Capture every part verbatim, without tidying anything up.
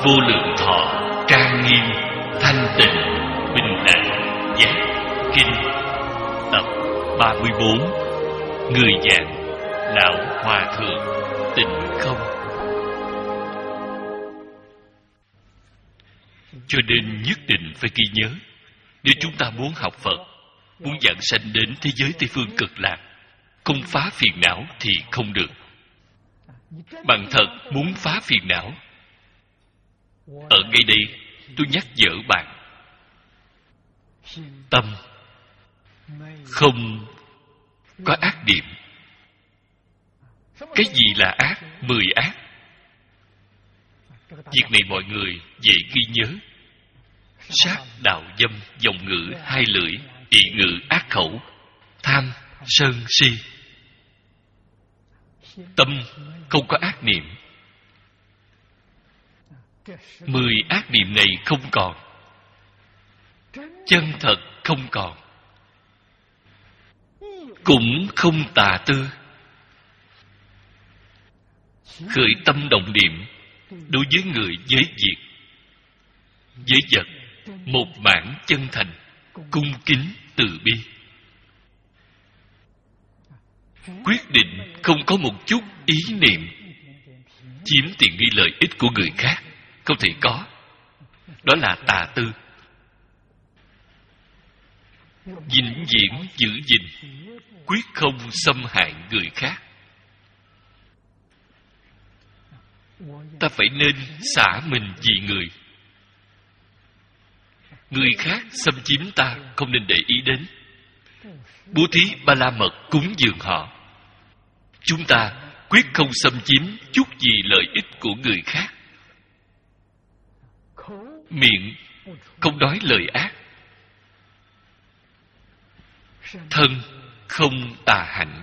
vô lượng thọ, trang nghiêm, thanh tịnh, bình đẳng, giác, kinh. Tập ba mươi bốn. Người giảng Lão Hòa Thượng Tịnh Không. Cho nên nhất định phải ghi nhớ, nếu chúng ta muốn học Phật, muốn giảng sanh đến thế giới Tây Phương Cực Lạc, không phá phiền não thì không được. Bạn thật muốn phá phiền não, ở ngay đây tôi nhắc nhở bạn, tâm không có ác niệm. Cái gì là ác? Mười ác. Việc này mọi người dễ ghi nhớ: sát, đạo, dâm, vọng ngữ, hai lưỡi, ị ngữ, ác khẩu, tham, sân, si. Tâm không có ác niệm. Mười ác niệm này không còn, chân thật không còn, cũng không tà tư. Khởi tâm động niệm đối với người, với việc, với vật, một mãn chân thành, cung kính, từ bi. Quyết định không có một chút ý niệm chiếm tiện nghi lợi ích của người khác, không thể có. Đó là tà tư. Vĩnh viễn giữ gìn, quyết không xâm hại người khác. Ta phải nên xả mình vì người. Người khác xâm chiếm ta không nên để ý đến. Bố thí ba la mật cúng dường họ. Chúng ta quyết không xâm chiếm chút gì lợi ích của người khác. Miệng không nói lời ác, thân không tà hạnh.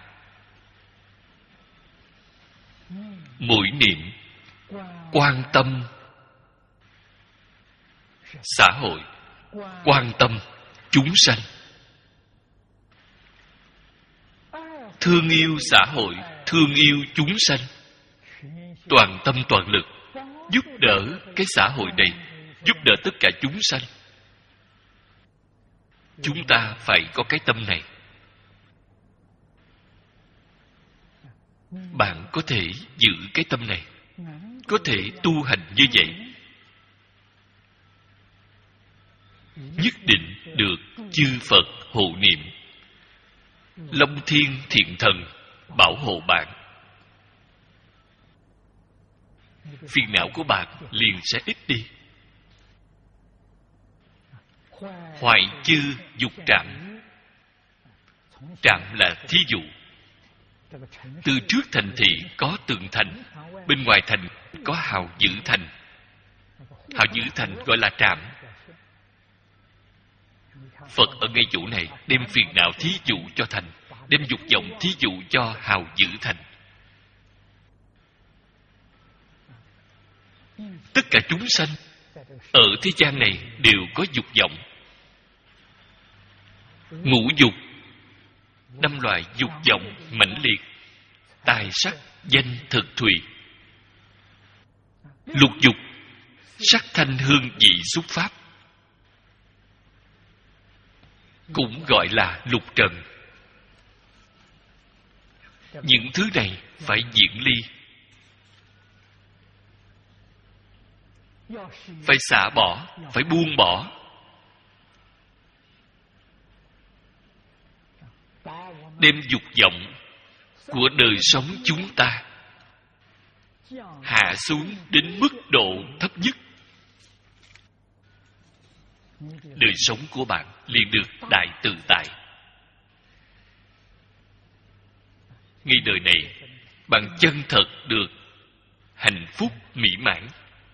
Mỗi niệm quan tâm xã hội, quan tâm chúng sanh, thương yêu xã hội, thương yêu chúng sanh, toàn tâm toàn lực giúp đỡ cái xã hội này, giúp đỡ tất cả chúng sanh. Chúng ta phải có cái tâm này. Bạn có thể giữ cái tâm này, có thể tu hành như vậy, nhất định được chư Phật hộ niệm, Long Thiên Thiện Thần bảo hộ bạn. Phiền não của bạn liền sẽ ít đi. Hoại chư dục trạm. Trạm là thí dụ. Từ trước thành thị có tường thành, bên ngoài thành có hào giữ thành. Hào giữ thành gọi là trạm. Phật ở ngay chỗ này đem phiền não thí dụ cho thành, đem dục vọng thí dụ cho hào giữ thành. Tất cả chúng sanh ở thế gian này đều có dục vọng. Ngũ dục, năm loại dục vọng mãnh liệt: tài sắc, danh, thực, thùy. Lục dục, sắc, thanh, hương, vị, xúc, pháp, cũng gọi là lục trần. Những thứ này phải diễn ly, phải xả bỏ, phải buông bỏ. Đem dục vọng của đời sống chúng ta hạ xuống đến mức độ thấp nhất. Đời sống của bạn liền được đại tự tại. Ngay đời này, bạn chân thật được hạnh phúc mỹ mãn.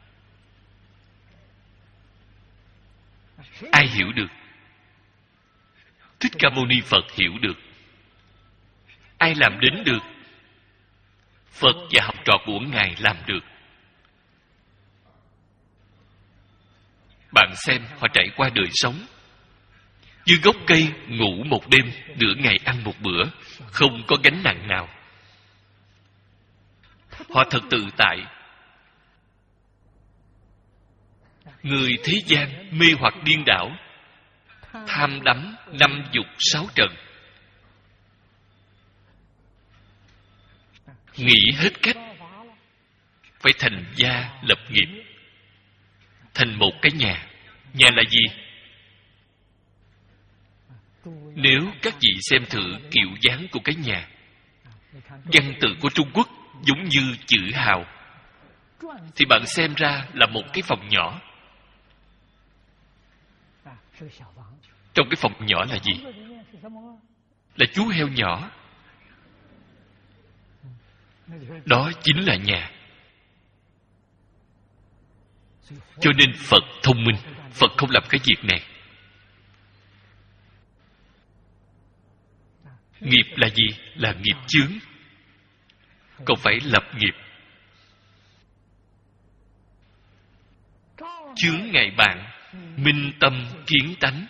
Ai hiểu được? Thích Ca Mâu Ni Phật hiểu được. Ai làm đến được? Phật và học trò của Ngài làm được. Bạn xem họ trải qua đời sống. Dưới gốc cây ngủ một đêm, nửa ngày ăn một bữa, không có gánh nặng nào. Họ thật tự tại. Người thế gian mê hoặc điên đảo, tham đắm năm dục sáu trần, nghĩ hết cách phải thành gia lập nghiệp, thành một cái nhà. Nhà là gì? Nếu các vị xem thử kiểu dáng của cái nhà, văn tự của Trung Quốc giống như chữ hào, thì bạn xem ra là một cái phòng nhỏ. Trong cái phòng nhỏ là gì? Là chú heo nhỏ. Đó chính là nhà. Cho nên Phật thông minh. Phật không làm cái việc này. Nghiệp là gì? Là nghiệp chướng, không phải lập nghiệp. Chướng ngại bạn, minh tâm kiến tánh.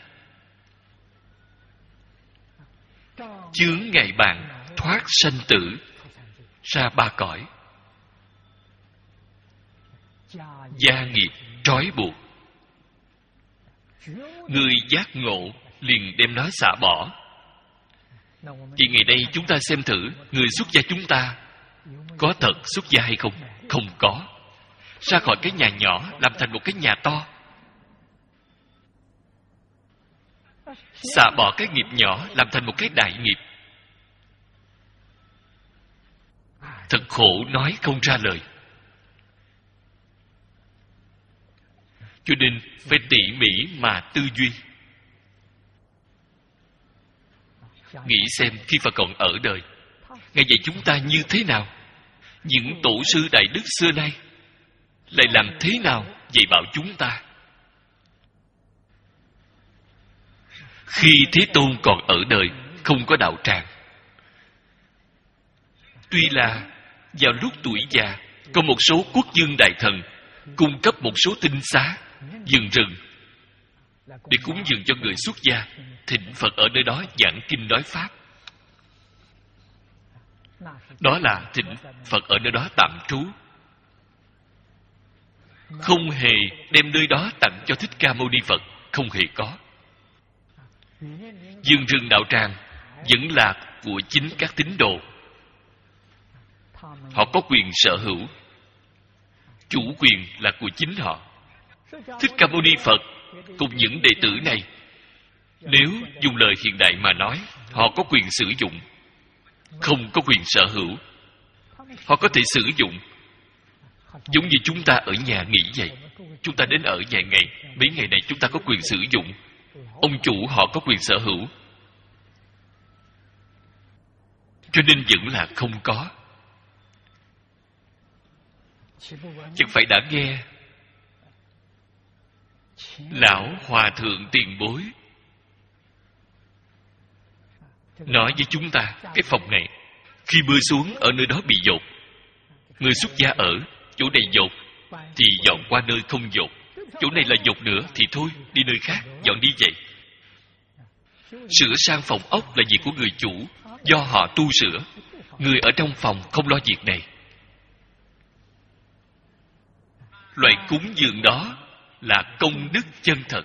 Chướng ngại bạn, thoát sanh tử, ra ba cõi. Gia nghiệp trói buộc. Người giác ngộ liền đem nó xả bỏ. Thì ngày nay chúng ta xem thử, người xuất gia chúng ta có thật xuất gia hay không? Không có. Ra khỏi cái nhà nhỏ làm thành một cái nhà to. Xả bỏ cái nghiệp nhỏ làm thành một cái đại nghiệp. Thật khổ nói không ra lời. Cho nên phải tỉ mỉ mà tư duy. Nghĩ xem khi Phật còn ở đời, Ngài dạy chúng ta như thế nào? Những tổ sư đại đức xưa nay lại làm thế nào dạy bảo chúng ta? Khi Thế Tôn còn ở đời, không có đạo tràng. Tuy là vào lúc tuổi già, có một số quốc dương đại thần cung cấp một số tinh xá, vườn rừng để cúng dường cho người xuất gia, thỉnh Phật ở nơi đó giảng kinh nói pháp. Đó là thỉnh Phật ở nơi đó tạm trú, không hề đem nơi đó tặng cho Thích Ca Mâu Ni Phật, không hề có. Vườn rừng đạo tràng vẫn là của chính các tín đồ. Họ có quyền sở hữu, chủ quyền là của chính họ. Thích Ca Mâu Ni Phật cùng những đệ tử này, nếu dùng lời hiện đại mà nói, họ có quyền sử dụng, không có quyền sở hữu. Họ có thể sử dụng, giống như chúng ta ở nhà nghỉ vậy. Chúng ta đến ở vài ngày, mấy ngày này chúng ta có quyền sử dụng. Ông chủ họ có quyền sở hữu. Cho nên vẫn là không có. Chẳng phải đã nghe lão hòa thượng tiền bối nói với chúng ta, cái phòng này khi mưa xuống ở nơi đó bị dột, người xuất gia ở chỗ này dột thì dọn qua nơi không dột, chỗ này là dột nữa thì thôi, đi nơi khác, dọn đi vậy. Sửa sang phòng ốc là việc của người chủ, do họ tu sửa. Người ở trong phòng không lo việc này. Loại cúng dường đó là công đức chân thật.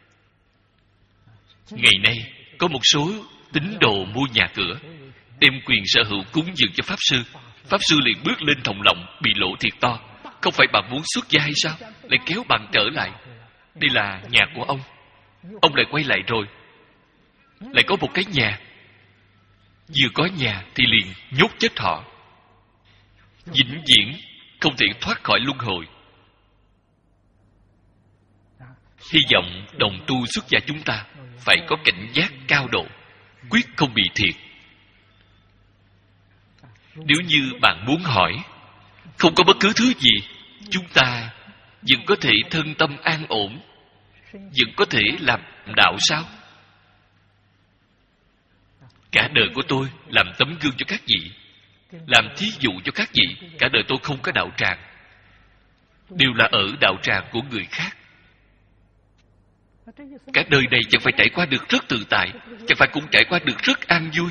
Ngày nay có một số tín đồ mua nhà cửa, đem quyền sở hữu cúng dường cho Pháp Sư. Pháp Sư liền bước lên thòng lọng, bị lộ thiệt to. Không phải bạn muốn xuất gia hay sao? Lại kéo bạn trở lại. Đây là nhà của ông. Ông lại quay lại rồi. Lại có một cái nhà. Vừa có nhà thì liền nhốt chết họ. Vĩnh viễn không thể thoát khỏi luân hồi. Hy vọng đồng tu xuất gia chúng ta phải có cảnh giác cao độ, quyết không bị thiệt. Nếu như bạn muốn hỏi, không có bất cứ thứ gì, chúng ta vẫn có thể thân tâm an ổn, vẫn có thể làm đạo sao? Cả đời của tôi làm tấm gương cho các vị, làm thí dụ cho các vị. Cả đời tôi không có đạo tràng, đều là ở đạo tràng của người khác. Cả đời này chẳng phải trải qua được rất tự tại, chẳng phải cũng trải qua được rất an vui.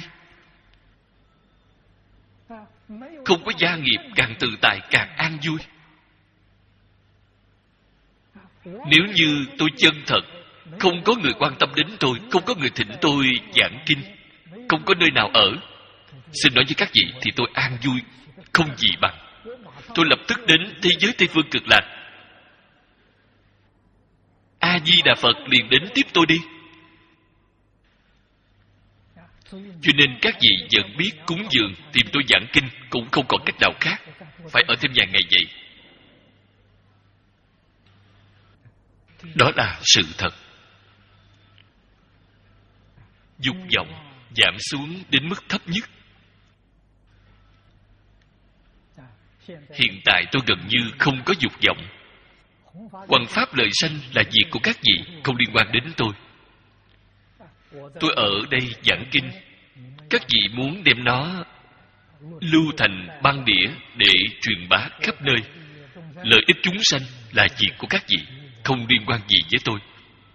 Không có gia nghiệp càng tự tại càng an vui. Nếu như tôi chân thật, không có người quan tâm đến tôi, không có người thỉnh tôi giảng kinh, không có nơi nào ở, xin nói với các vị, thì tôi an vui không gì bằng. Tôi lập tức đến thế giới Tây Phương Cực Lạc. A Di Đà Phật liền đến tiếp tôi đi. Cho nên các vị vẫn biết cúng dường tìm tôi giảng kinh cũng không còn cách nào khác, phải ở thêm vài ngày vậy. Đó là sự thật. Dục vọng giảm xuống đến mức thấp nhất. Hiện tại tôi gần như không có dục vọng. Hoằng pháp lợi sanh là việc của các vị, không liên quan đến tôi. Tôi ở đây giảng kinh, các vị muốn đem nó lưu thành băng đĩa để truyền bá khắp nơi. Lợi ích chúng sanh là việc của các vị, không liên quan gì với tôi.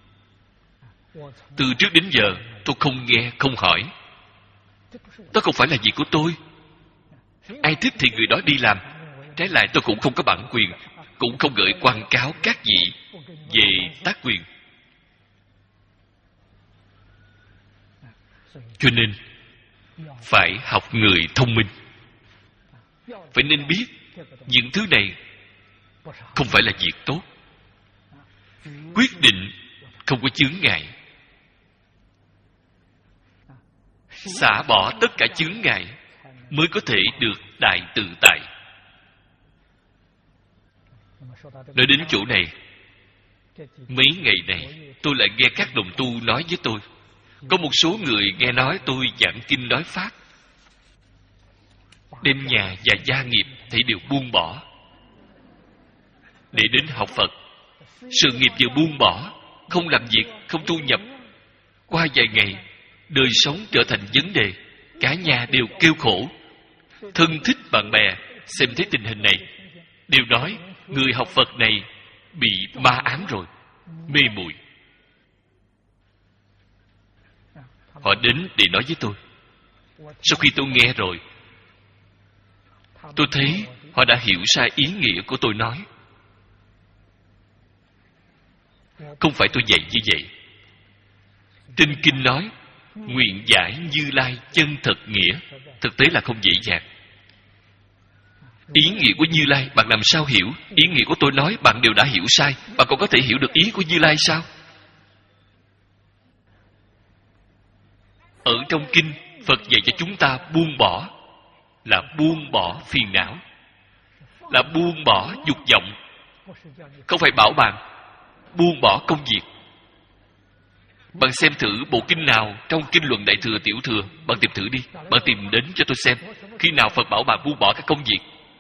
Từ trước đến giờ tôi không nghe, không hỏi. Đó không phải là việc của tôi. Ai thích thì người đó đi làm. Trái lại tôi cũng không có bản quyền, cũng không gửi quảng cáo các vị về tác quyền. Cho nên phải học người thông minh, phải nên biết những thứ này không phải là việc tốt. Quyết định không có chướng ngại, xả bỏ tất cả chướng ngại mới có thể được đại tự tại. Nói đến chỗ này, mấy ngày này tôi lại nghe các đồng tu nói với tôi, có một số người nghe nói tôi giảng kinh nói pháp, đem nhà và gia nghiệp thì đều buông bỏ để đến học Phật. Sự nghiệp vừa buông bỏ, không làm việc, không thu nhập, qua vài ngày đời sống trở thành vấn đề, cả nhà đều kêu khổ. Thân thích bạn bè xem thấy tình hình này đều nói người học Phật này bị ma ám rồi, mê muội. Họ đến để nói với tôi. Sau khi tôi nghe rồi, tôi thấy họ đã hiểu sai ý nghĩa của tôi nói. Không phải tôi dạy như vậy. Trên kinh nói nguyện giải Như Lai chân thật nghĩa, thực tế là không dễ dàng. Ý nghĩa của Như Lai bạn làm sao hiểu? Ý nghĩa của tôi nói bạn đều đã hiểu sai, bạn còn có thể hiểu được ý của Như Lai sao? Ở trong kinh, Phật dạy cho chúng ta buông bỏ, là buông bỏ phiền não, là buông bỏ dục vọng. Không phải bảo bạn buông bỏ công việc. Bạn xem thử bộ kinh nào trong kinh luận Đại Thừa Tiểu Thừa, bạn tìm thử đi, bạn tìm đến cho tôi xem. Khi nào Phật bảo bạn buông bỏ các công việc?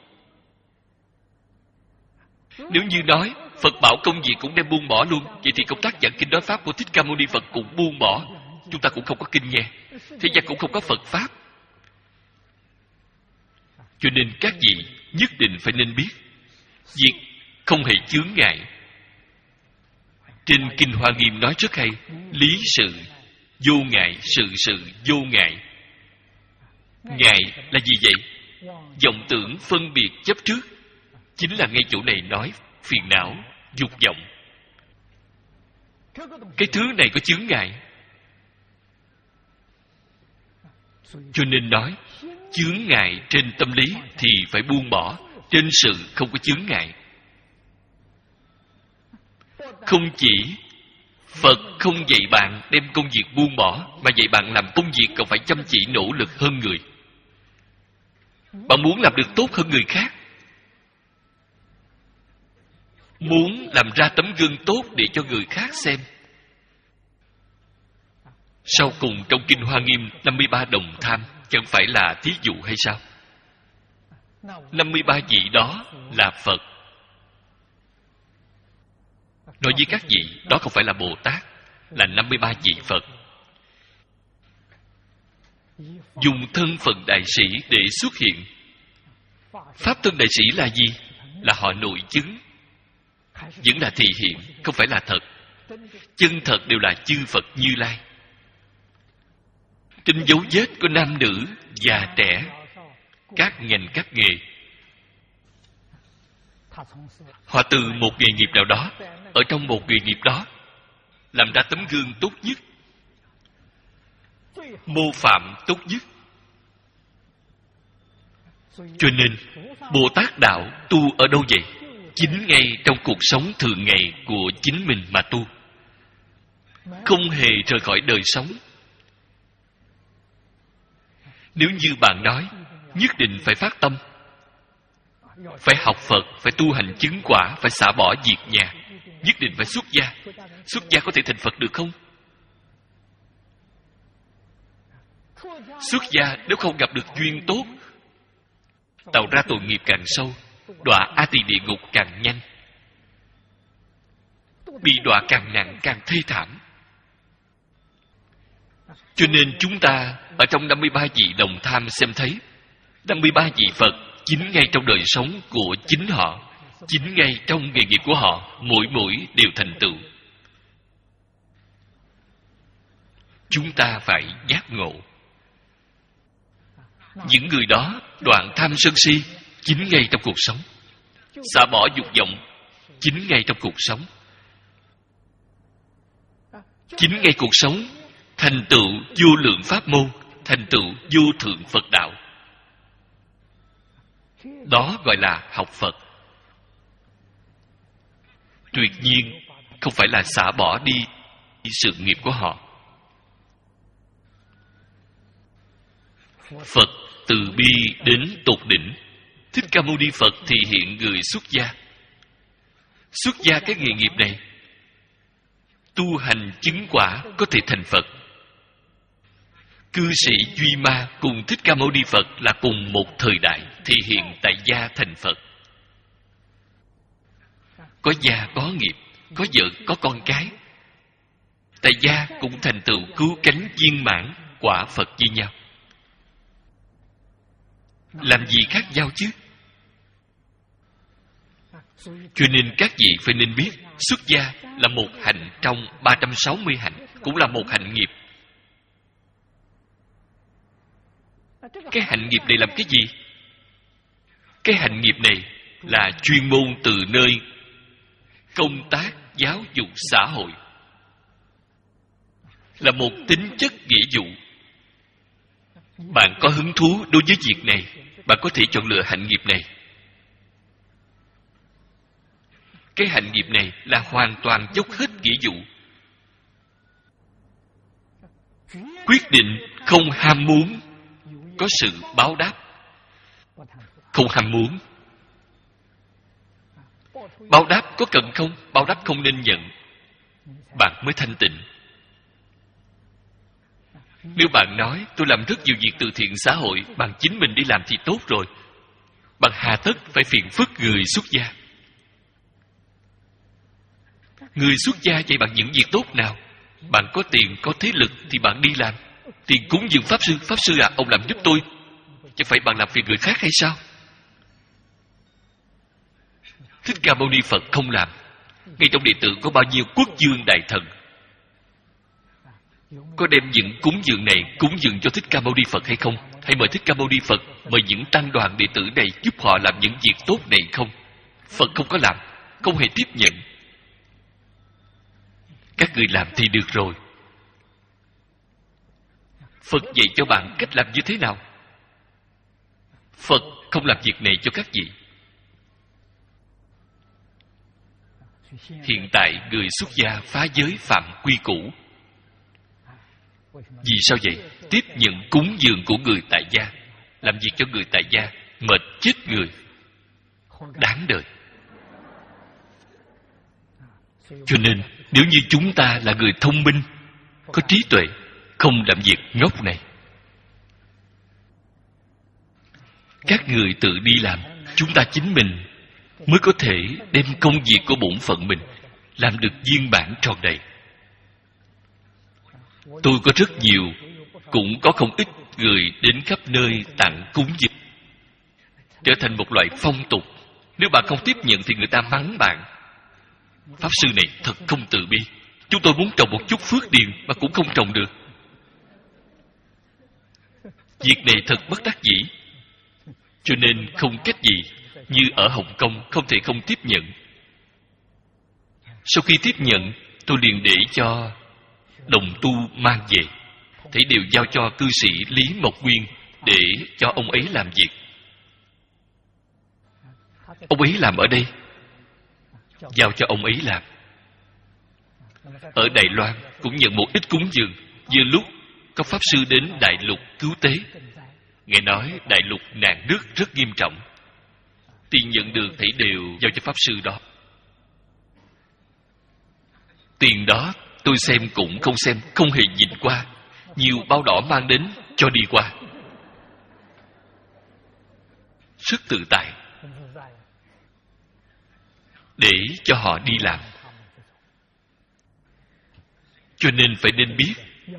Nếu như nói Phật bảo công việc cũng đem buông bỏ luôn, vậy thì công tác giảng kinh nói pháp của Thích Ca Mâu Ni Phật cũng buông bỏ. Chúng ta cũng không có kinh nghe, thế gian cũng không có Phật pháp. Cho nên các vị nhất định phải nên biết, việc không hề chướng ngại. Trên Kinh Hoa Nghiêm nói rất hay, lý sự vô ngại, sự sự vô ngại. Ngại là gì vậy? Vọng tưởng phân biệt chấp trước, chính là ngay chỗ này nói phiền não, dục vọng. Cái thứ này có chướng ngại. Cho nên nói chướng ngại trên tâm lý thì phải buông bỏ, trên sự không có chướng ngại. Không chỉ Phật không dạy bạn đem công việc buông bỏ, mà dạy bạn làm công việc còn phải chăm chỉ nỗ lực hơn người. Bạn muốn làm được tốt hơn người khác, muốn làm ra tấm gương tốt để cho người khác xem. Sau cùng trong Kinh Hoa Nghiêm, năm mươi ba đồng tham chẳng phải là thí dụ hay sao? năm mươi ba vị đó là Phật. Nói với các vị, đó không phải là Bồ Tát, là năm mươi ba vị Phật. Dùng thân phận đại sĩ để xuất hiện. Pháp thân đại sĩ là gì? Là họ nội chứng, vẫn là thị hiện, không phải là thật. Chân thật đều là chư Phật Như Lai. Trên dấu vết của nam nữ, già trẻ, các ngành các nghề, Họ từ một nghề nghiệp nào đó, ở trong một nghề nghiệp đó làm ra tấm gương tốt nhất, mô phạm tốt nhất. Cho nên Bồ Tát đạo tu ở đâu vậy? Chính ngay trong cuộc sống thường ngày của chính mình mà tu, không hề rời khỏi đời sống. Nếu như bạn nói nhất định phải phát tâm, phải học Phật, phải tu hành chứng quả, phải xả bỏ việc nhà, nhất định phải xuất gia. Xuất gia có thể thành Phật được không? Xuất gia nếu không gặp được duyên tốt, tạo ra tội nghiệp càng sâu, đọa A Tỳ địa ngục càng nhanh, bị đọa càng nặng càng thê thảm. Cho nên chúng ta ở trong năm mươi ba vị đồng tham xem thấy, năm mươi ba vị Phật chính ngay trong đời sống của chính họ, chính ngay trong nghề nghiệp của họ, mỗi mỗi đều thành tựu. Chúng ta phải giác ngộ. Những người đó đoạn tham sân si chính ngay trong cuộc sống, xả bỏ dục vọng chính ngay trong cuộc sống, chính ngay cuộc sống thành tựu vô lượng pháp môn, thành tựu vô thượng Phật đạo. Đó gọi là học Phật. Tuyệt nhiên không phải là xả bỏ đi sự nghiệp của họ. Phật từ bi đến tột đỉnh. Thích Ca Mâu Ni Phật thì hiện người xuất gia. Xuất gia cái nghề nghiệp này, tu hành chứng quả có thể thành Phật. Cư sĩ Duy Ma cùng Thích Ca Mâu Ni Phật là cùng một thời đại, thì hiện tại gia thành Phật. Có gia có nghiệp, có vợ có con cái. Tại gia cũng thành tựu cứu cánh viên mãn quả Phật như nhau. Làm gì khác nhau chứ? Cho nên các vị phải nên biết, xuất gia là một hạnh trong ba trăm sáu mươi hạnh, cũng là một hạnh nghiệp. Cái hạnh nghiệp này làm cái gì? Cái hạnh nghiệp này là chuyên môn từ nơi công tác giáo dục xã hội, là một tính chất nghĩa vụ. Bạn có hứng thú đối với việc này, bạn có thể chọn lựa hạnh nghiệp này. Cái hạnh nghiệp này là hoàn toàn dốc hết nghĩa vụ, quyết định không ham muốn có sự báo đáp. Không ham muốn. Báo đáp có cần không? Báo đáp không nên nhận, bạn mới thanh tịnh. Nếu bạn nói tôi làm rất nhiều việc từ thiện xã hội, bạn chính mình đi làm thì tốt rồi, bạn hà tất phải phiền phức người xuất gia. Người xuất gia vậy bạn những việc tốt nào? Bạn có tiền, có thế lực thì bạn đi làm. Tiền cúng dường Pháp Sư. Pháp Sư à, ông làm giúp tôi. Chứ phải bạn làm phiền người khác hay sao? Thích Ca Mâu Ni Phật không làm. Ngay trong đệ tử có bao nhiêu quốc vương đại thần, có đem những cúng dường này cúng dường cho Thích Ca Mâu Ni Phật hay không? Hay mời Thích Ca Mâu Ni Phật, mời những tăng đoàn đệ tử này giúp họ làm những việc tốt này không? Phật không có làm, không hề tiếp nhận. Các người làm thì được rồi. Phật dạy cho bạn cách làm như thế nào? Phật không làm việc này cho các vị. Hiện tại người xuất gia phá giới phạm quy củ. Vì sao vậy? Tiếp nhận cúng dường của người tại gia, làm việc cho người tại gia, mệt chết người, đáng đời. Cho nên nếu như chúng ta là người thông minh, có trí tuệ, không làm việc ngốc này, các người tự đi làm, chúng ta chính mình mới có thể đem công việc của bổn phận mình làm được viên mãn tròn đầy. Tôi có rất nhiều, cũng có không ít người đến khắp nơi tặng cúng dường, trở thành một loại phong tục. Nếu bạn không tiếp nhận thì người ta mắng bạn. Pháp sư này thật không từ bi. Chúng tôi muốn trồng một chút phước điền mà cũng không trồng được. Việc này thật bất đắc dĩ. Cho nên không cách gì, như ở Hồng Kông không thể không tiếp nhận. Sau khi tiếp nhận, tôi liền để cho đồng tu mang về, thế đều giao cho cư sĩ Lý Mộc Nguyên để cho ông ấy làm việc. Ông ấy làm ở đây, giao cho ông ấy làm. Ở Đài Loan cũng nhận một ít cúng dường. Vừa lúc có pháp sư đến Đại Lục cứu tế, nghe nói Đại Lục nạn nước rất nghiêm trọng, tiền nhận được thảy đều giao cho pháp sư đó. Tiền đó tôi xem cũng không xem, không hề nhìn qua. Nhiều bao đỏ mang đến cho đi qua. Rất tự tại, để cho họ đi làm. Cho nên phải nên biết,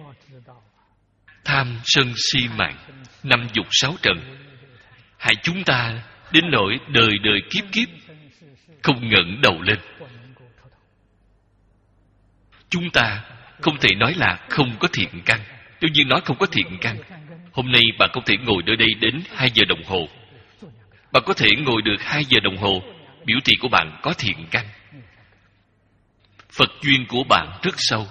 tham sân si mạng, năm dục sáu trần hại chúng ta đến nỗi đời đời kiếp kiếp không ngẩng đầu lên. Chúng ta không thể nói là không có thiện căn. Nếu như nói không có thiện căn, hôm nay bạn không thể ngồi ở đây đến hai giờ đồng hồ. Bạn có thể ngồi được hai giờ đồng hồ, biểu thị của bạn có thiện căn. Phật duyên của bạn rất sâu.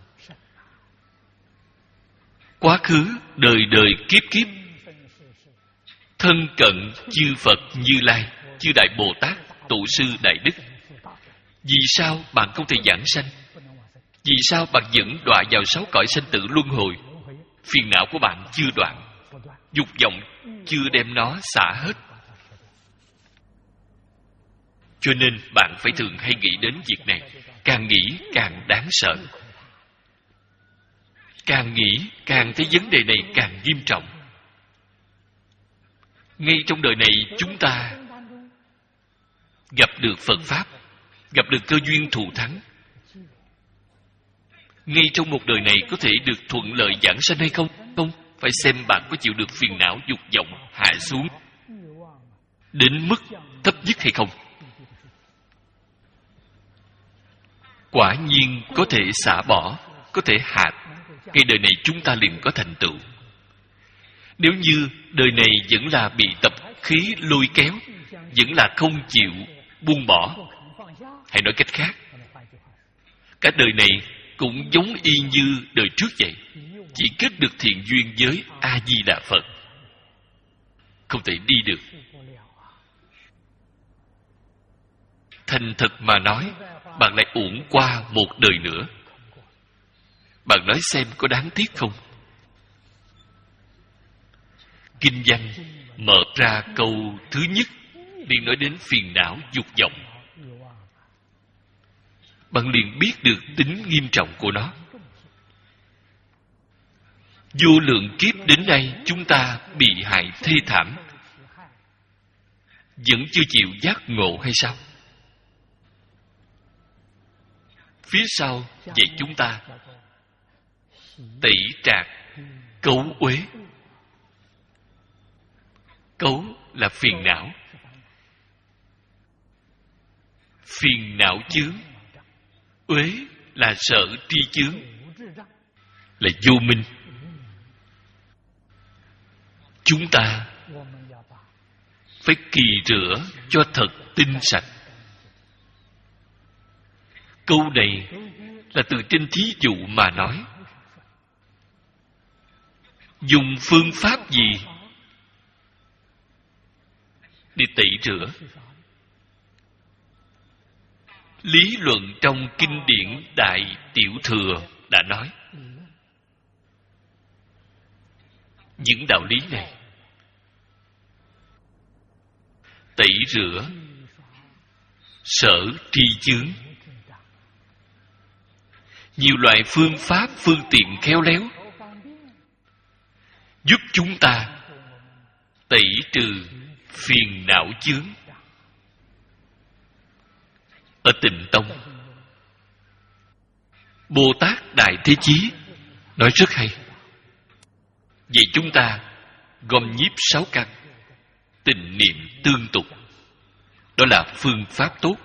Quá khứ, đời đời kiếp kiếp, thân cận chư Phật Như Lai, chư Đại Bồ Tát, Tổ sư Đại Đức. Vì sao bạn không thể giảng sanh? Vì sao bạn vẫn đọa vào sáu cõi sanh tử luân hồi? Phiền não của bạn chưa đoạn, dục vọng chưa đem nó xả hết. Cho nên bạn phải thường hay nghĩ đến việc này. Càng nghĩ càng đáng sợ. Càng nghĩ càng thấy vấn đề này càng nghiêm trọng. Ngay trong đời này chúng ta gặp được Phật Pháp, gặp được cơ duyên thù thắng. Ngay trong một đời này có thể được thuận lợi giảng sanh hay không? Không, phải xem bạn có chịu được phiền não dục vọng hạ xuống đến mức thấp nhất hay không. Quả nhiên có thể xả bỏ, có thể hạ. Ngay đời này chúng ta liền có thành tựu. Nếu như đời này vẫn là bị tập khí lôi kéo, vẫn là không chịu buông bỏ, hãy nói cách khác, cả đời này cũng giống y như đời trước vậy, chỉ kết được thiện duyên với A Di Đà Phật, không thể đi được. Thành thật mà nói, bạn lại uổng qua một đời nữa. Bạn nói xem có đáng tiếc không? Kinh văn mở ra câu thứ nhất liền nói đến phiền não dục vọng. Bạn liền biết được tính nghiêm trọng của nó. Vô lượng kiếp đến nay chúng ta bị hại thê thảm, vẫn chưa chịu giác ngộ hay sao? Phía sau dạy chúng ta tẩy trạc cấu uế. Cấu là phiền não, phiền não chướng. Uế là sở tri chướng, là vô minh. Chúng ta phải kỳ rửa cho thật tinh sạch. Câu này là từ trên thí dụ mà nói. Dùng phương pháp gì để tẩy rửa? Lý luận trong kinh điển Đại Tiểu Thừa đã nói những đạo lý này. Tẩy rửa sở tri chướng. Nhiều loại phương pháp, phương tiện khéo léo giúp chúng ta tẩy trừ phiền não chướng. Ở Tịnh Tông, Bồ Tát Đại Thế Chí nói rất hay. Vậy chúng ta gom nhiếp sáu căn, tịnh niệm tương tục, đó là phương pháp tốt.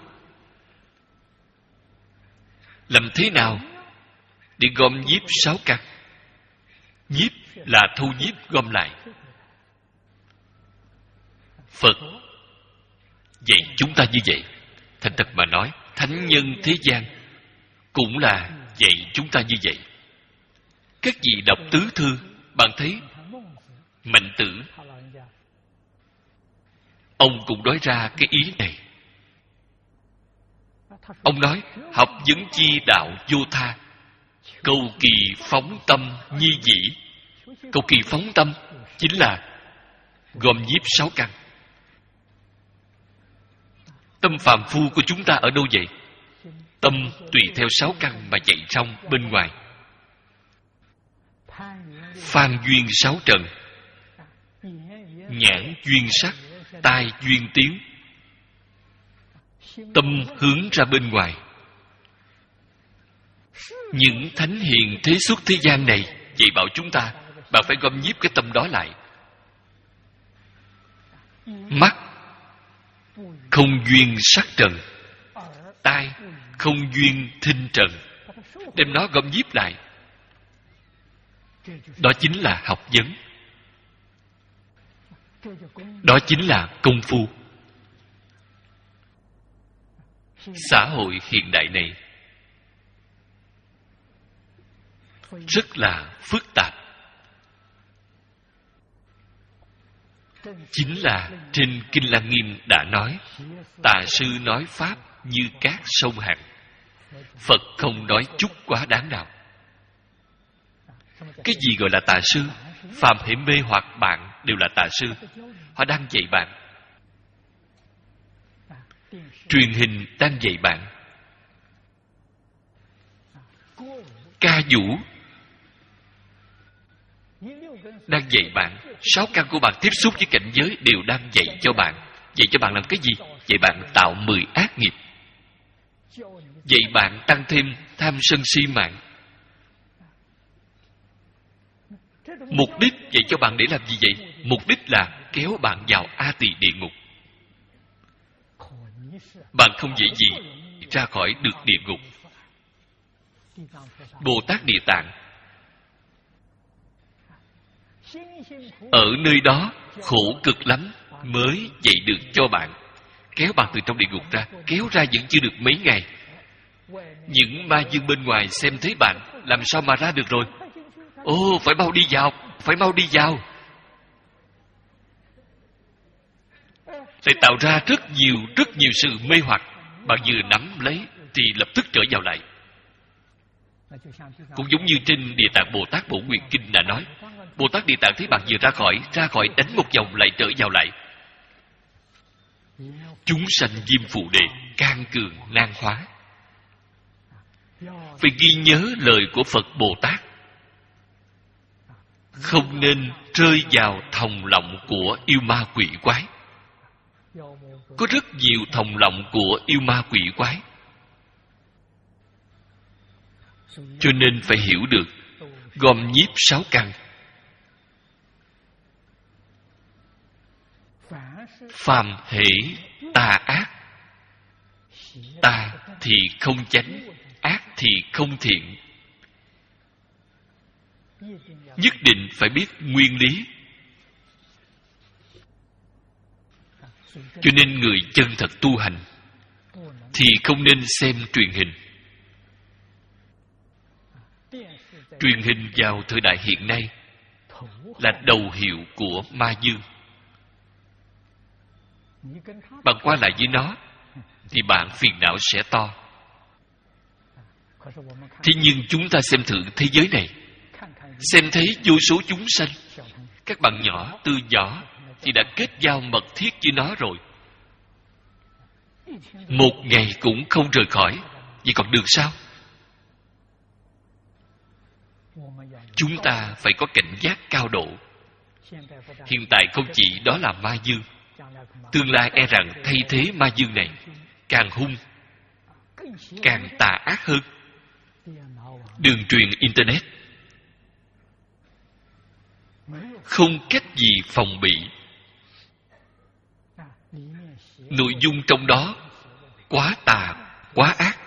Làm thế nào để gom nhiếp sáu căn? Nhiếp là thu nhiếp gom lại. Phật dạy chúng ta như vậy. Thành thật mà nói, thánh nhân thế gian cũng là dạy chúng ta như vậy. Các vị đọc tứ thư, bạn thấy Mạnh Tử ông cũng nói ra cái ý này. Ông nói học vấn chi đạo vô tha, cầu kỳ phóng tâm nhi dĩ. Cầu kỳ phóng tâm chính là gom nhiếp sáu căn. Tâm phàm phu của chúng ta ở đâu vậy? Tâm tùy theo sáu căn mà chạy trong bên ngoài. Phan duyên sáu trần, nhãn duyên sắc, tai duyên tiếng. Tâm hướng ra bên ngoài. Những thánh hiền thế xuất thế gian này dạy bảo chúng ta, bạn phải gom nhiếp cái tâm đó lại. Mắt không duyên sắc trần, tai không duyên thinh trần, đem nó gom nhiếp lại. Đó chính là học vấn. Đó chính là công phu. Xã hội hiện đại này rất là phức tạp. Chính là trên Kinh Lăng Nghiêm đã nói, tà sư nói pháp như cát sông Hằng. Phật không nói chút quá đáng nào. Cái gì gọi là tà sư? Phàm hễ mê hoặc bạn đều là tà sư. Họ đang dạy bạn. Truyền hình đang dạy bạn. Ca vũ đang dạy bạn. Sáu căn của bạn tiếp xúc với cảnh giới đều đang dạy cho bạn. Dạy cho bạn làm cái gì? Dạy bạn tạo mười ác nghiệp. Dạy bạn tăng thêm tham sân si mạng. Mục đích dạy cho bạn để làm gì vậy? Mục đích là kéo bạn vào A Tỳ địa ngục. Bạn không dễ gì ra khỏi được địa ngục. Bồ Tát Địa Tạng ở nơi đó khổ cực lắm mới dạy được cho bạn, kéo bạn từ trong địa ngục ra. Kéo ra vẫn chưa được mấy ngày, những ma dương bên ngoài xem thấy bạn làm sao mà ra được rồi. Ô, phải mau đi vào, phải mau đi vào. Lại tạo ra rất nhiều, rất nhiều sự mê hoặc. Bạn vừa nắm lấy thì lập tức trở vào lại. Cũng giống như trên Địa Tạng Bồ Tát Bổ Nguyện Kinh đã nói, Bồ Tát Địa Tạng thấy bạn vừa ra khỏi, ra khỏi đánh một vòng lại trở vào lại. Chúng sanh diêm phù đề, can cường nan hóa. Phải ghi nhớ lời của Phật Bồ Tát. Không nên rơi vào thòng lọng của yêu ma quỷ quái. Có rất nhiều thòng lọng của yêu ma quỷ quái. Cho nên phải hiểu được gom nhiếp sáu căn. Phàm hễ tà ác, tà thì không chánh, ác thì không thiện. Nhất định phải biết nguyên lý. Cho nên người chân thật tu hành thì không nên xem truyền hình. Truyền hình vào thời đại hiện nay là đầu hiệu của ma dương. Bạn qua lại với nó thì bạn phiền não sẽ to. Thế nhưng chúng ta xem thử thế giới này, xem thấy vô số chúng sanh. Các bạn nhỏ từ nhỏ thì đã kết giao mật thiết với nó rồi. Một ngày cũng không rời khỏi. Vậy còn được sao? Chúng ta phải có cảnh giác cao độ. Hiện tại không chỉ đó là ma dương, tương lai e rằng thay thế ma dương này càng hung, càng tà ác hơn. Đường truyền Internet không cách gì phòng bị. Nội dung trong đó quá tà, quá ác.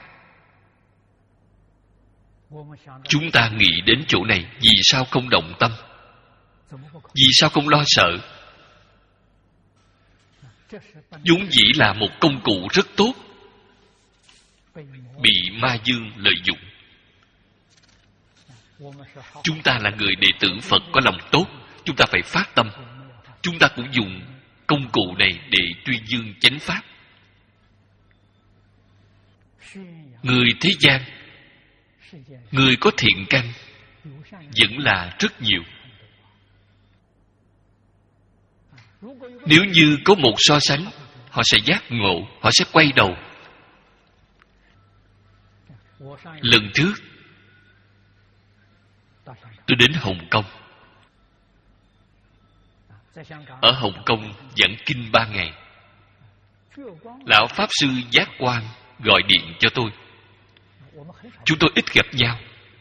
Chúng ta nghĩ đến chỗ này, vì sao không động tâm? Vì sao không lo sợ? vốn dĩ là một công cụ rất tốt, bị ma dương lợi dụng. Chúng ta là người đệ tử Phật có lòng tốt, chúng ta phải phát tâm. Chúng ta cũng dùng công cụ này để tuyên dương chánh pháp. Người thế gian, người có thiện căn vẫn là rất nhiều. Nếu như có một so sánh, họ sẽ giác ngộ, họ sẽ quay đầu. Lần trước tôi đến Hồng Kông. Ở Hồng Kông giảng kinh ba ngày. Lão Pháp Sư Giác Quan gọi điện cho tôi. Chúng tôi ít gặp nhau.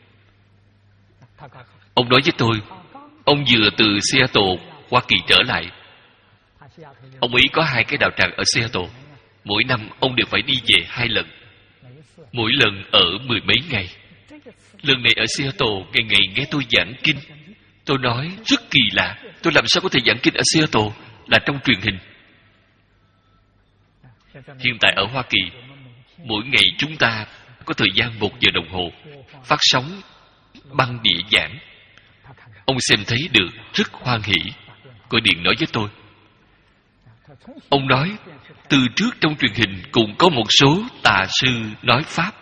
Ông nói với tôi, ông vừa từ Seattle, Hoa Kỳ trở lại. Ông ấy có hai cái đạo tràng ở Seattle. Mỗi năm ông đều phải đi về hai lần, mỗi lần ở mười mấy ngày. Lần này ở Seattle, ngày ngày nghe tôi giảng kinh. Tôi nói rất kỳ lạ, tôi làm sao có thể giảng kinh ở Seattle, là trong truyền hình. Hiện tại ở Hoa Kỳ, mỗi ngày chúng ta có thời gian một giờ đồng hồ phát sóng băng đĩa giảng. Ông xem thấy được rất hoan hỷ, gọi điện nói với tôi. Ông nói từ trước trong truyền hình cũng có một số tà sư nói pháp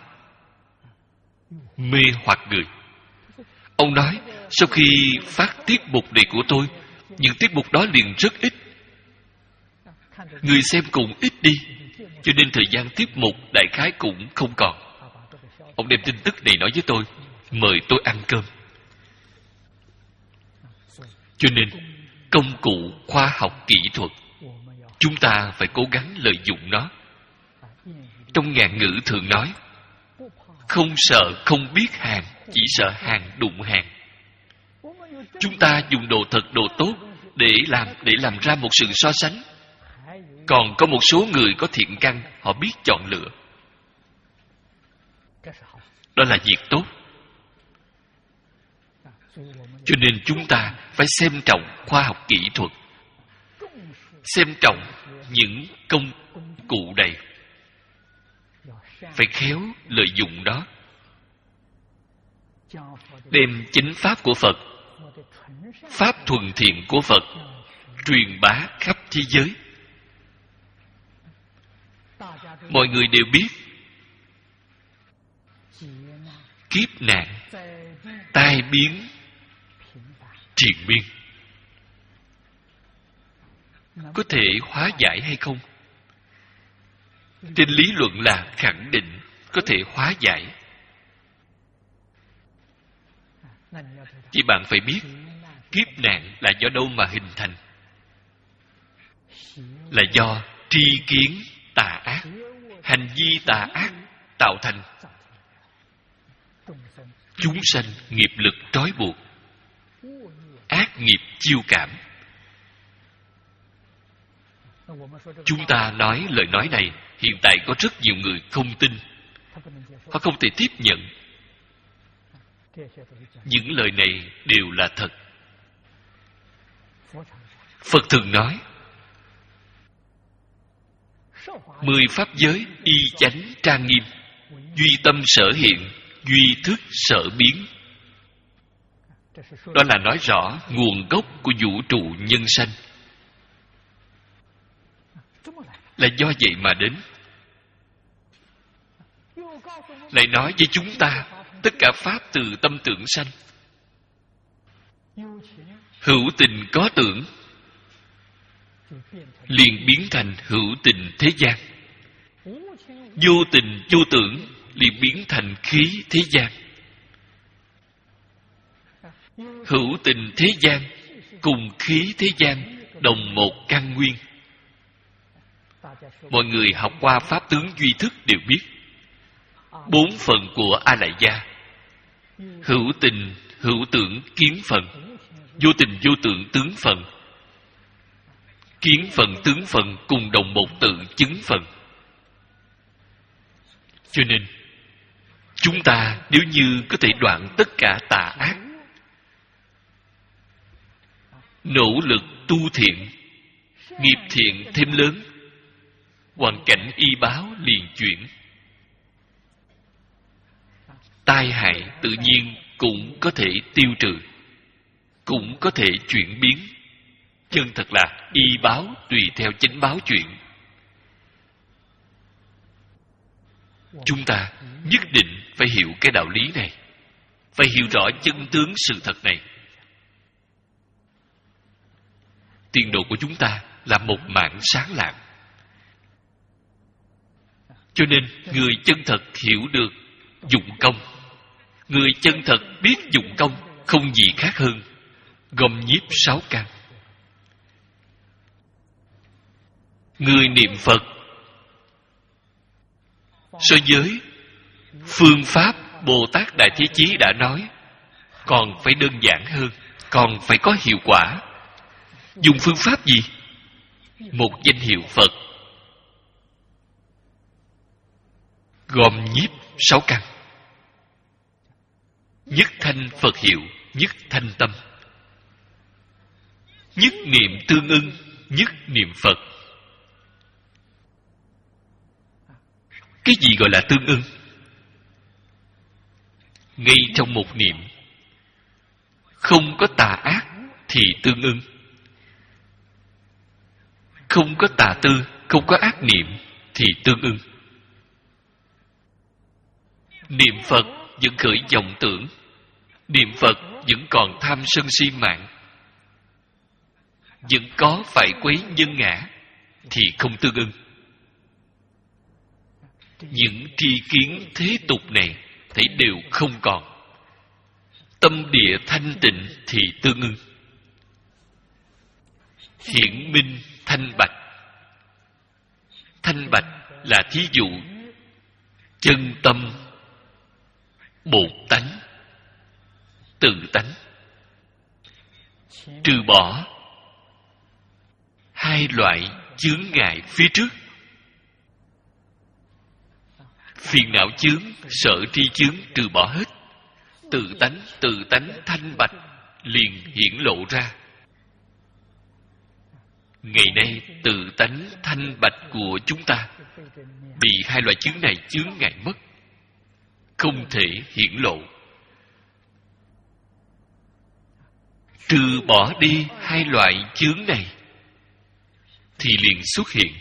mê hoặc người. Ông nói sau khi phát tiết mục này của tôi, những tiết mục đó liền rất ít, người xem cũng ít đi, cho nên thời gian tiết mục đại khái cũng không còn. Ông đem tin tức này nói với tôi, mời tôi ăn cơm. Cho nên công cụ khoa học kỹ thuật, chúng ta phải cố gắng lợi dụng nó. Trong ngạn ngữ thường nói, không sợ không biết hàng, chỉ sợ hàng đụng hàng. Chúng ta dùng đồ thật, đồ tốt để làm để làm ra một sự so sánh. Còn có một số người có thiện căn, họ biết chọn lựa. Đó là việc tốt. Cho nên chúng ta phải xem trọng khoa học kỹ thuật, xem trọng những công cụ này, phải khéo lợi dụng đó, đem chính pháp của Phật, pháp thuần thiện của Phật truyền bá khắp thế giới. Mọi người đều biết kiếp nạn, tai biến triền miên, có thể hóa giải hay không? Trên lý luận là khẳng định có thể hóa giải. Chỉ bạn phải biết kiếp nạn là do đâu mà hình thành. Là do tri kiến tà ác, hành vi tà ác tạo thành. Chúng sanh nghiệp lực trói buộc, ác nghiệp chiêu cảm. Chúng ta nói lời nói này, hiện tại có rất nhiều người không tin, họ không thể tiếp nhận. Những lời này đều là thật. Phật thường nói, mười pháp giới y chánh trang nghiêm, duy tâm sở hiện, duy thức sở biến. Đó là nói rõ nguồn gốc của vũ trụ nhân sanh. Là do vậy mà đến. Lại nói với chúng ta, tất cả pháp từ tâm tưởng sanh. Hữu tình có tưởng, liền biến thành hữu tình thế gian. Vô tình vô tưởng, liền biến thành khí thế gian. Hữu tình thế gian cùng khí thế gian đồng một căn nguyên. Mọi người học qua pháp tướng duy thức đều biết bốn phần của A Lại Gia: hữu tình, hữu tưởng, kiến phần. Vô tình, vô tưởng, tướng phần. Kiến phần, tướng phần cùng đồng một tự chứng phần. Cho nên chúng ta nếu như có thể đoạn tất cả tà ác, nỗ lực tu thiện, nghiệp thiện thêm lớn, hoàn cảnh y báo liền chuyển. Tai hại tự nhiên cũng có thể tiêu trừ, cũng có thể chuyển biến. Chân thật là y báo tùy theo chánh báo chuyển. Chúng ta nhất định phải hiểu cái đạo lý này, phải hiểu rõ chân tướng sự thật này. Tiền đồ của chúng ta là một mảng sáng lạng. Cho nên người chân thật hiểu được dụng công, người chân thật biết dụng công không gì khác hơn gom nhiếp sáu căn. Người niệm Phật so với phương pháp Bồ Tát Đại Thế Chí đã nói còn phải đơn giản hơn, còn phải có hiệu quả. Dùng phương pháp gì? Một danh hiệu Phật gom nhiếp sáu căn. Nhất thanh Phật hiệu, nhất thanh tâm. Nhất niệm tương ưng, nhất niệm Phật. Cái gì gọi là tương ưng? Ngay trong một niệm không có tà ác thì tương ưng, không có tà tư, không có ác niệm thì tương ưng. Niệm Phật vẫn khởi vọng tưởng, niệm Phật vẫn còn tham sân si mạng, vẫn có phải quấy nhân ngã thì không tương ưng. Những tri kiến thế tục này thấy đều không còn. Tâm địa thanh tịnh thì tương ưng. Hiển minh thanh bạch. Thanh bạch là thí dụ chân tâm bột tánh, tự tánh, trừ bỏ hai loại chướng ngại phía trước. Phiền não chướng, sở tri chướng trừ bỏ hết. Tự tánh, tự tánh thanh bạch liền hiển lộ ra. Ngày nay tự tánh thanh bạch của chúng ta bị hai loại chướng này chướng ngại mất, không thể hiển lộ. Trừ bỏ đi hai loại chướng này thì liền xuất hiện.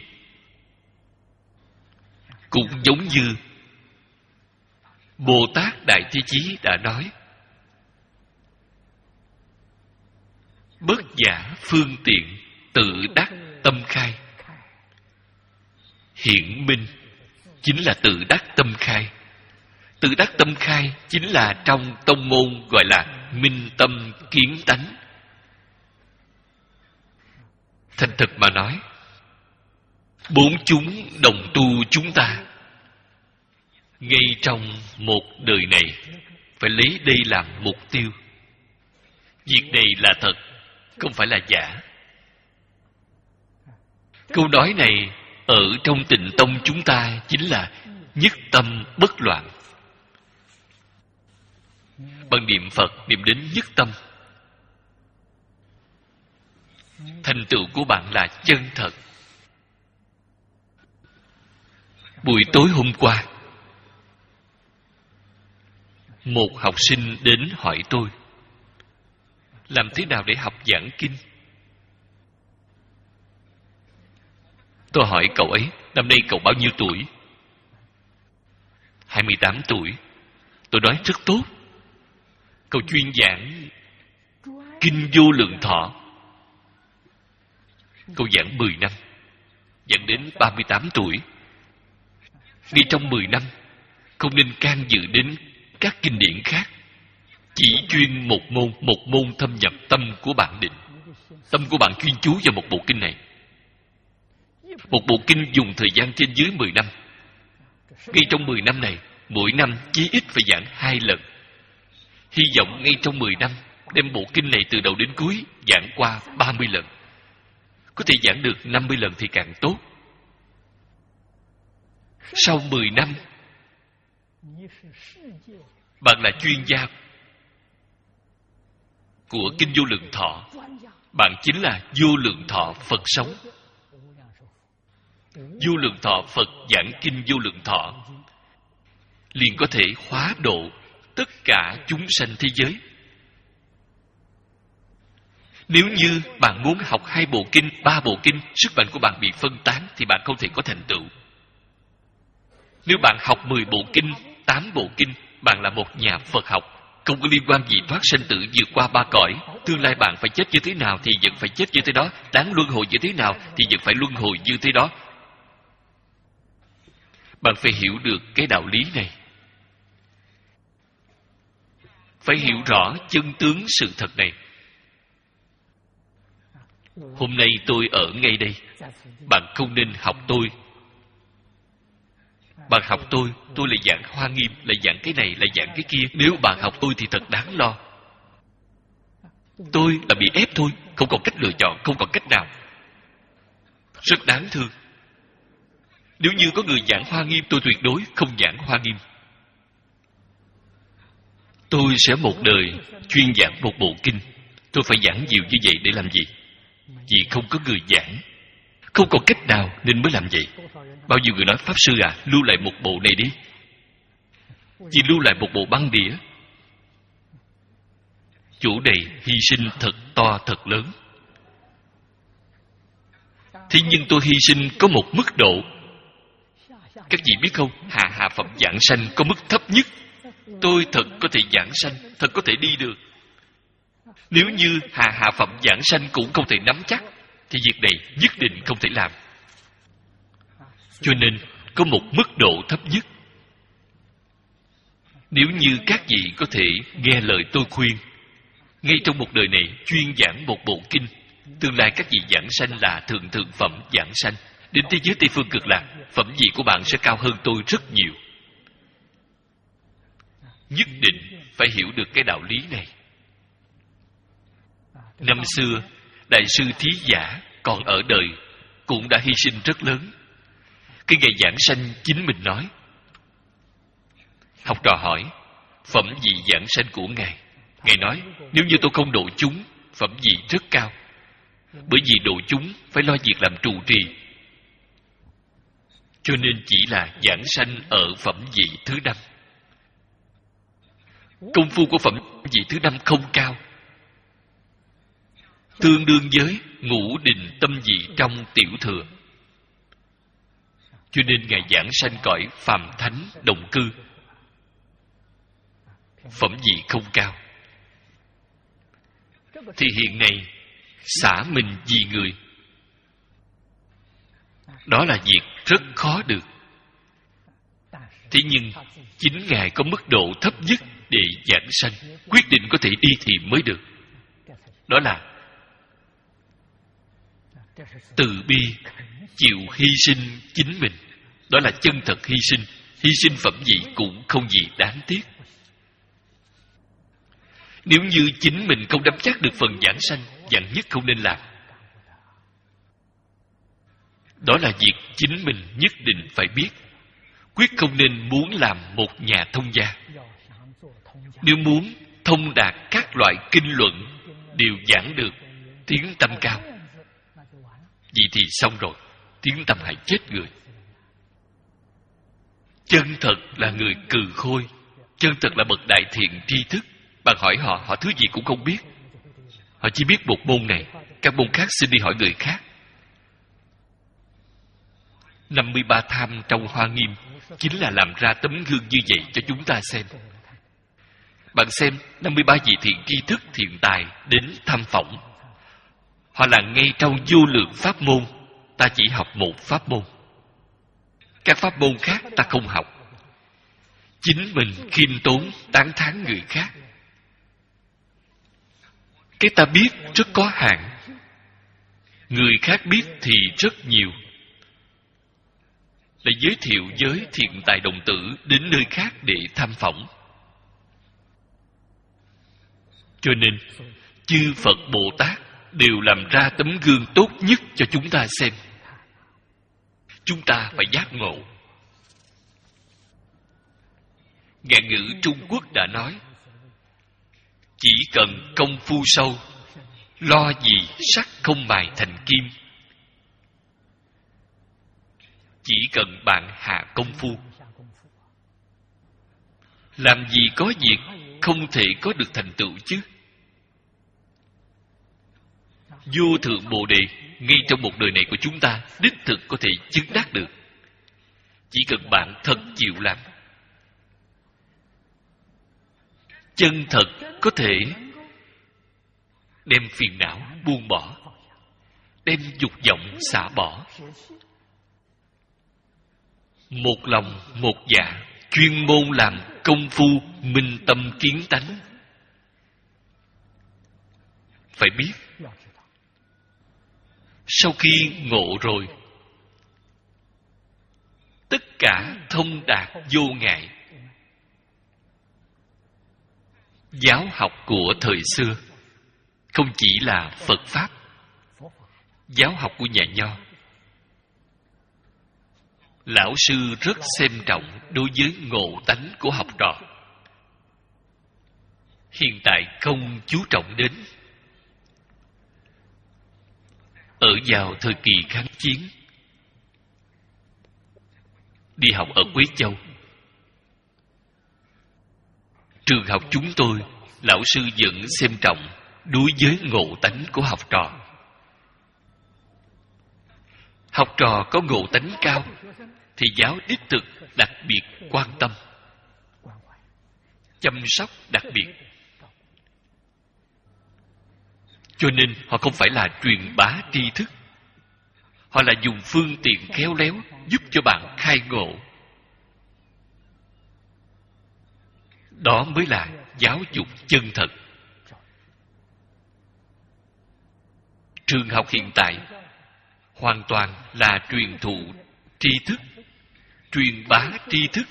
Cũng giống như Bồ Tát Đại Thế Chí đã nói: bất giả phương tiện, tự đắc tâm khai. Hiển minh chính là tự đắc tâm khai. Tự đắc tâm khai chính là trong tông môn gọi là minh tâm kiến tánh. Thành thực mà nói, bốn chúng đồng tu chúng ta ngay trong một đời này phải lấy đây làm mục tiêu. Việc này là thật, không phải là giả. Câu nói này ở trong Tịnh Tông chúng ta chính là nhất tâm bất loạn. Bằng niệm Phật niệm đến nhất tâm, thành tựu của bạn là chân thật. Buổi tối hôm qua, một học sinh đến hỏi tôi làm thế nào để học giảng kinh. Tôi hỏi cậu ấy năm nay cậu bao nhiêu tuổi? hai mươi tám tuổi. Tôi nói rất tốt. Cậu chuyên giảng Kinh Vô Lượng Thọ. Cậu giảng mười năm, giảng đến ba mươi tám tuổi. Ngay trong mười năm, không nên can dự đến các kinh điển khác. Chỉ chuyên một môn, một môn thâm nhập tâm của bạn định. Tâm của bạn chuyên chú vào một bộ kinh này. Một bộ kinh dùng thời gian trên dưới mười năm. Ngay trong mười năm này, mỗi năm chí ít phải giảng hai lần. Hy vọng ngay trong mười năm đem bộ kinh này từ đầu đến cuối giảng qua ba mươi lần. Có thể giảng được năm mươi lần thì càng tốt. Sau mười năm, bạn là chuyên gia của Kinh Vô Lượng Thọ. Bạn chính là Vô Lượng Thọ Phật sống. Vô lượng thọ Phật giảng kinh Vô lượng thọ liền có thể hóa độ tất cả chúng sanh thế giới. Nếu như bạn muốn học hai bộ kinh, ba bộ kinh, sức mạnh của bạn bị phân tán thì bạn không thể có thành tựu. Nếu bạn học mười bộ kinh, tám bộ kinh, bạn là một nhà Phật học, không có liên quan gì thoát sanh tử, vượt qua ba cõi. Tương lai bạn phải chết như thế nào thì vẫn phải chết như thế đó, đáng luân hồi như thế nào thì vẫn phải luân hồi như thế đó. Bạn phải hiểu được cái đạo lý này, phải hiểu rõ chân tướng sự thật này. Hôm nay tôi ở ngay đây, bạn không nên học tôi. Bạn học tôi, tôi lại giảng Hoa Nghiêm, lại giảng cái này, lại giảng cái kia. Nếu bạn học tôi thì thật đáng lo. Tôi là bị ép thôi, không còn cách lựa chọn, không còn cách nào. Rất đáng thương. Nếu như có người giảng Hoa Nghiêm, tôi tuyệt đối không giảng Hoa Nghiêm. Tôi sẽ một đời chuyên giảng một bộ kinh. Tôi phải giảng nhiều như vậy để làm gì? Vì không có người giảng, không còn cách nào nên mới làm vậy. Bao nhiêu người nói: Pháp Sư à, lưu lại một bộ này đi. Chỉ lưu lại một bộ băng đĩa. Chủ đề hy sinh thật to thật lớn. Thế nhưng tôi hy sinh có một mức độ. Các vị biết không, hạ hạ phẩm giảng sanh có mức thấp nhất. Tôi thật có thể giảng sanh, thật có thể đi được. Nếu như hạ hạ phẩm giảng sanh cũng không thể nắm chắc thì việc này nhất định không thể làm. Cho nên có một mức độ thấp nhất. Nếu như các vị có thể nghe lời tôi khuyên, ngay trong một đời này chuyên giảng một bộ kinh, tương lai các vị giảng sanh là thượng thượng phẩm giảng sanh, đến thế giới Tây Phương Cực Lạc, phẩm vị của bạn sẽ cao hơn tôi rất nhiều. Nhất định phải hiểu được cái đạo lý này. Năm xưa, Đại sư Thí Giả còn ở đời cũng đã hy sinh rất lớn. Cái ngày giảng sanh chính mình nói. Học trò hỏi: phẩm vị giảng sanh của Ngài? Ngài nói: nếu như tôi không độ chúng, phẩm vị rất cao. Bởi vì độ chúng phải lo việc làm trụ trì, cho nên chỉ là giảng sanh ở phẩm vị thứ năm. Công phu của phẩm vị thứ năm không cao, tương đương với ngũ định tâm vị trong tiểu thừa. Cho nên Ngài giảng sanh cõi phàm thánh đồng cư, phẩm vị không cao. Thì hiện nay xả mình vì người, đó là việc rất khó được. Thế nhưng chính Ngài có mức độ thấp nhất để giảng sanh, quyết định có thể đi thì mới được. Đó là từ bi, chịu hy sinh chính mình. Đó là chân thật hy sinh. Hy sinh phẩm vị cũng không gì đáng tiếc. Nếu như chính mình không nắm chắc được phần giảng sanh, dặn nhất không nên làm. Đó là việc chính mình nhất định phải biết. Quyết không nên muốn làm một nhà thông gia. Nếu muốn thông đạt các loại kinh luận đều giảng được, tiếng tâm cao, vậy thì xong rồi, tiếng tâm hại chết người. Chân thật là người cừ khôi, chân thật là bậc đại thiện tri thức. Bạn hỏi họ, họ thứ gì cũng không biết. Họ chỉ biết một môn này, các môn khác xin đi hỏi người khác. năm mươi ba tham trong Hoa Nghiêm chính là làm ra tấm gương như vậy cho chúng ta xem. Bạn xem, năm mươi ba vị thiện tri thức thiện tài đến tham phỏng. Họ là ngay trong vô lượng pháp môn, ta chỉ học một pháp môn. Các pháp môn khác ta không học. Chính mình khiêm tốn tán thán người khác. Cái ta biết rất có hạn, người khác biết thì rất nhiều. Để giới thiệu với thiện tài đồng tử đến nơi khác để tham phỏng. Cho nên chư Phật Bồ Tát đều làm ra tấm gương tốt nhất cho chúng ta xem. Chúng ta phải giác ngộ. Ngạn ngữ Trung Quốc đã nói: chỉ cần công phu sâu, lo gì sắt không mài thành kim. Chỉ cần bạn hạ công phu. Làm gì có việc không thể có được thành tựu chứ? Vô thượng Bồ Đề ngay trong một đời này của chúng ta đích thực có thể chứng đắc được. Chỉ cần bạn thật chịu làm, chân thật có thể đem phiền não buông bỏ, đem dục vọng xả bỏ. Một lòng một dạ, chuyên môn làm công phu minh tâm kiến tánh. Phải biết, sau khi ngộ rồi, tất cả thông đạt vô ngại. Giáo học của thời xưa không chỉ là Phật Pháp. Giáo học của nhà Nho, lão sư rất xem trọng đối với ngộ tánh của học trò. Hiện tại không chú trọng đến. Ở vào thời kỳ kháng chiến, đi học ở Quế Châu, trường học chúng tôi, lão sư vẫn xem trọng đối với ngộ tánh của học trò. Học trò có ngộ tánh cao, thì giáo đích thực đặc biệt quan tâm, chăm sóc đặc biệt. Cho nên họ không phải là truyền bá tri thức, họ là dùng phương tiện khéo léo giúp cho bạn khai ngộ. Đó mới là giáo dục chân thật. Trường học hiện tại hoàn toàn là truyền thụ tri thức, truyền bá tri thức,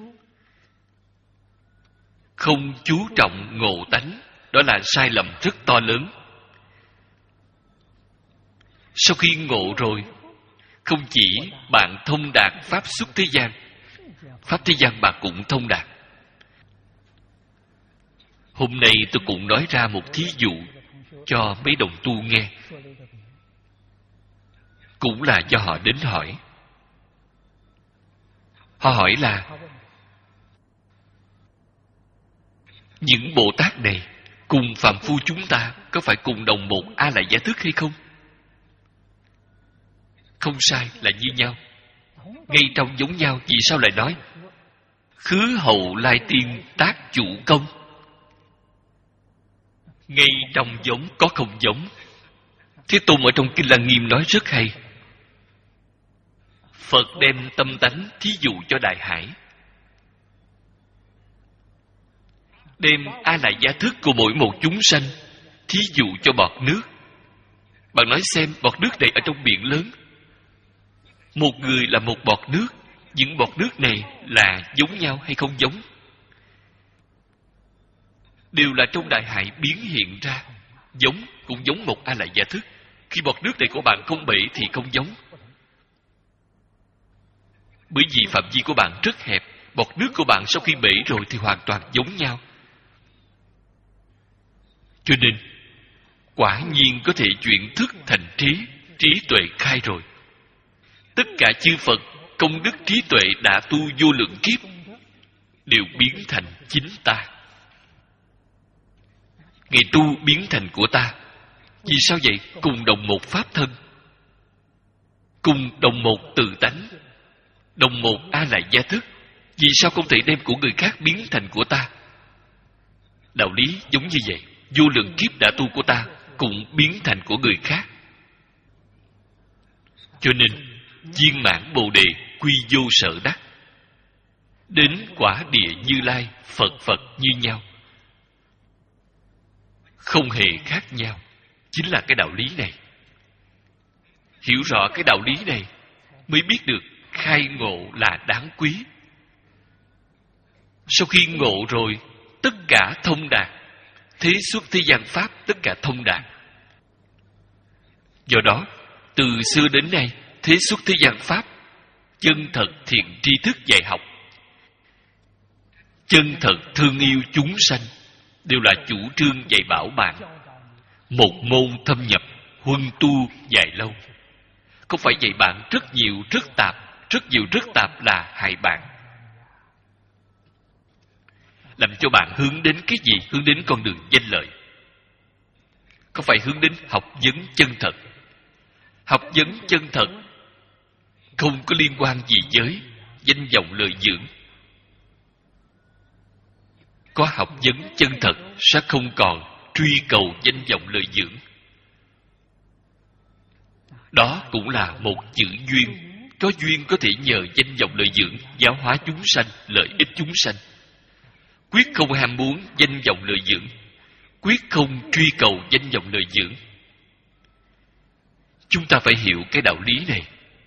không chú trọng ngộ tánh. Đó là sai lầm rất to lớn. Sau khi ngộ rồi, không chỉ bạn thông đạt pháp xuất thế gian, pháp thế gian bạn cũng thông đạt. Hôm nay tôi cũng nói ra một thí dụ cho mấy đồng tu nghe. Cũng là do họ đến hỏi. Họ hỏi là những Bồ Tát này cùng phàm phu chúng ta có phải cùng đồng một A Lại Gia Thức hay không? Không sai, là như nhau. Ngay trong giống nhau, vì sao lại nói khứ hậu lai tiên tác chủ công? Ngay trong giống có không giống. Thế Tôn ở trong Kinh Lăng Nghiêm nói rất hay. Phật đem tâm tánh thí dụ cho đại hải, đem A Lại Gia Thức của mỗi một chúng sanh thí dụ cho bọt nước. Bạn nói xem, bọt nước này ở trong biển lớn, một người là một bọt nước, những bọt nước này là giống nhau hay không giống? Đều là trong đại hải biến hiện ra. Giống cũng giống một A Lại Gia Thức. Khi bọt nước này của bạn không bể thì không giống. Bởi vì phạm vi của bạn rất hẹp, bọt nước của bạn sau khi bể rồi thì hoàn toàn giống nhau. Cho nên quả nhiên có thể chuyển thức thành trí, trí tuệ khai rồi. Tất cả chư Phật công đức trí tuệ đã tu vô lượng kiếp đều biến thành chính ta. Ngày tu biến thành của ta. Vì sao vậy? Cùng đồng một pháp thân, cùng đồng một tự tánh, đồng một A Lại Gia Thức. Vì sao không thể đem của người khác biến thành của ta? Đạo lý giống như vậy. Vô lượng kiếp đã tu của ta cũng biến thành của người khác. Cho nên viên mãn Bồ Đề quy vô sở đắc, đến quả địa Như Lai, Phật Phật như nhau, không hề khác nhau. Chính là cái đạo lý này. Hiểu rõ cái đạo lý này mới biết được khai ngộ là đáng quý. Sau khi ngộ rồi, tất cả thông đạt. Thế xuất thế gian pháp tất cả thông đạt. Do đó, từ xưa đến nay, thế xuất thế gian pháp, chân thật thiện tri thức dạy học, chân thật thương yêu chúng sanh, đều là chủ trương dạy bảo bạn. Một môn thâm nhập, huân tu dài lâu. Không phải dạy bạn rất nhiều, rất tạp, rất nhiều rất tạp là hại bạn, làm cho bạn hướng đến cái gì? Hướng đến con đường danh lợi, không phải hướng đến học vấn chân thật. Học vấn chân thật không có liên quan gì với danh vọng lợi dưỡng. Có học vấn chân thật sẽ không còn truy cầu danh vọng lợi dưỡng. Đó cũng là một chữ duyên. Có duyên có thể nhờ danh vọng lợi dưỡng giáo hóa chúng sanh, lợi ích chúng sanh. Quyết không ham muốn danh vọng lợi dưỡng, quyết không truy cầu danh vọng lợi dưỡng. Chúng ta phải hiểu cái đạo lý này.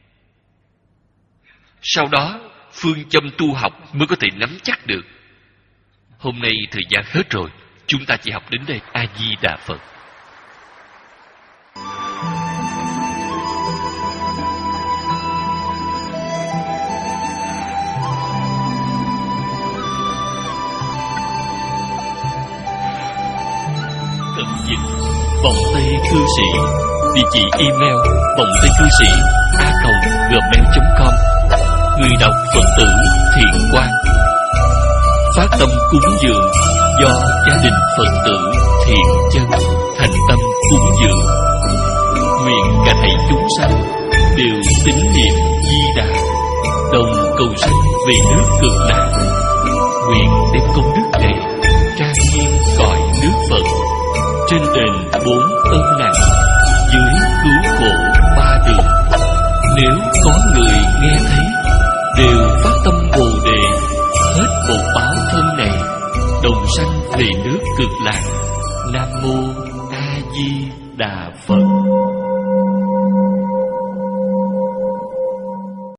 Sau đó, phương châm tu học mới có thể nắm chắc được. Hôm nay thời gian hết rồi, chúng ta chỉ học đến đây. A Di Đà Phật. Tận dịch vòng tay cư sĩ. Địa chỉ email vòng tay cư sĩ a còng gmail chấm com. Người đọc Phật tử Thiện Quang. Phát tâm cúng dường do gia đình Phật tử Thiện Chân thành tâm cúng dường. Nguyện cả thảy chúng sanh đều tín niệm Di Đà, đồng cầu sanh về nước Cực Lạc. Nguyện đem công đức này trang nghiêm cõi nước Phật, trên đền bốn ơn nặng, dưới cứu khổ ba đường. Nếu có người nghe thấy đều phát tâm Bồ Đề, hết bột báo thân này, đồng sanh về nước Cực Lạc. Nam mô A Di Đà Phật.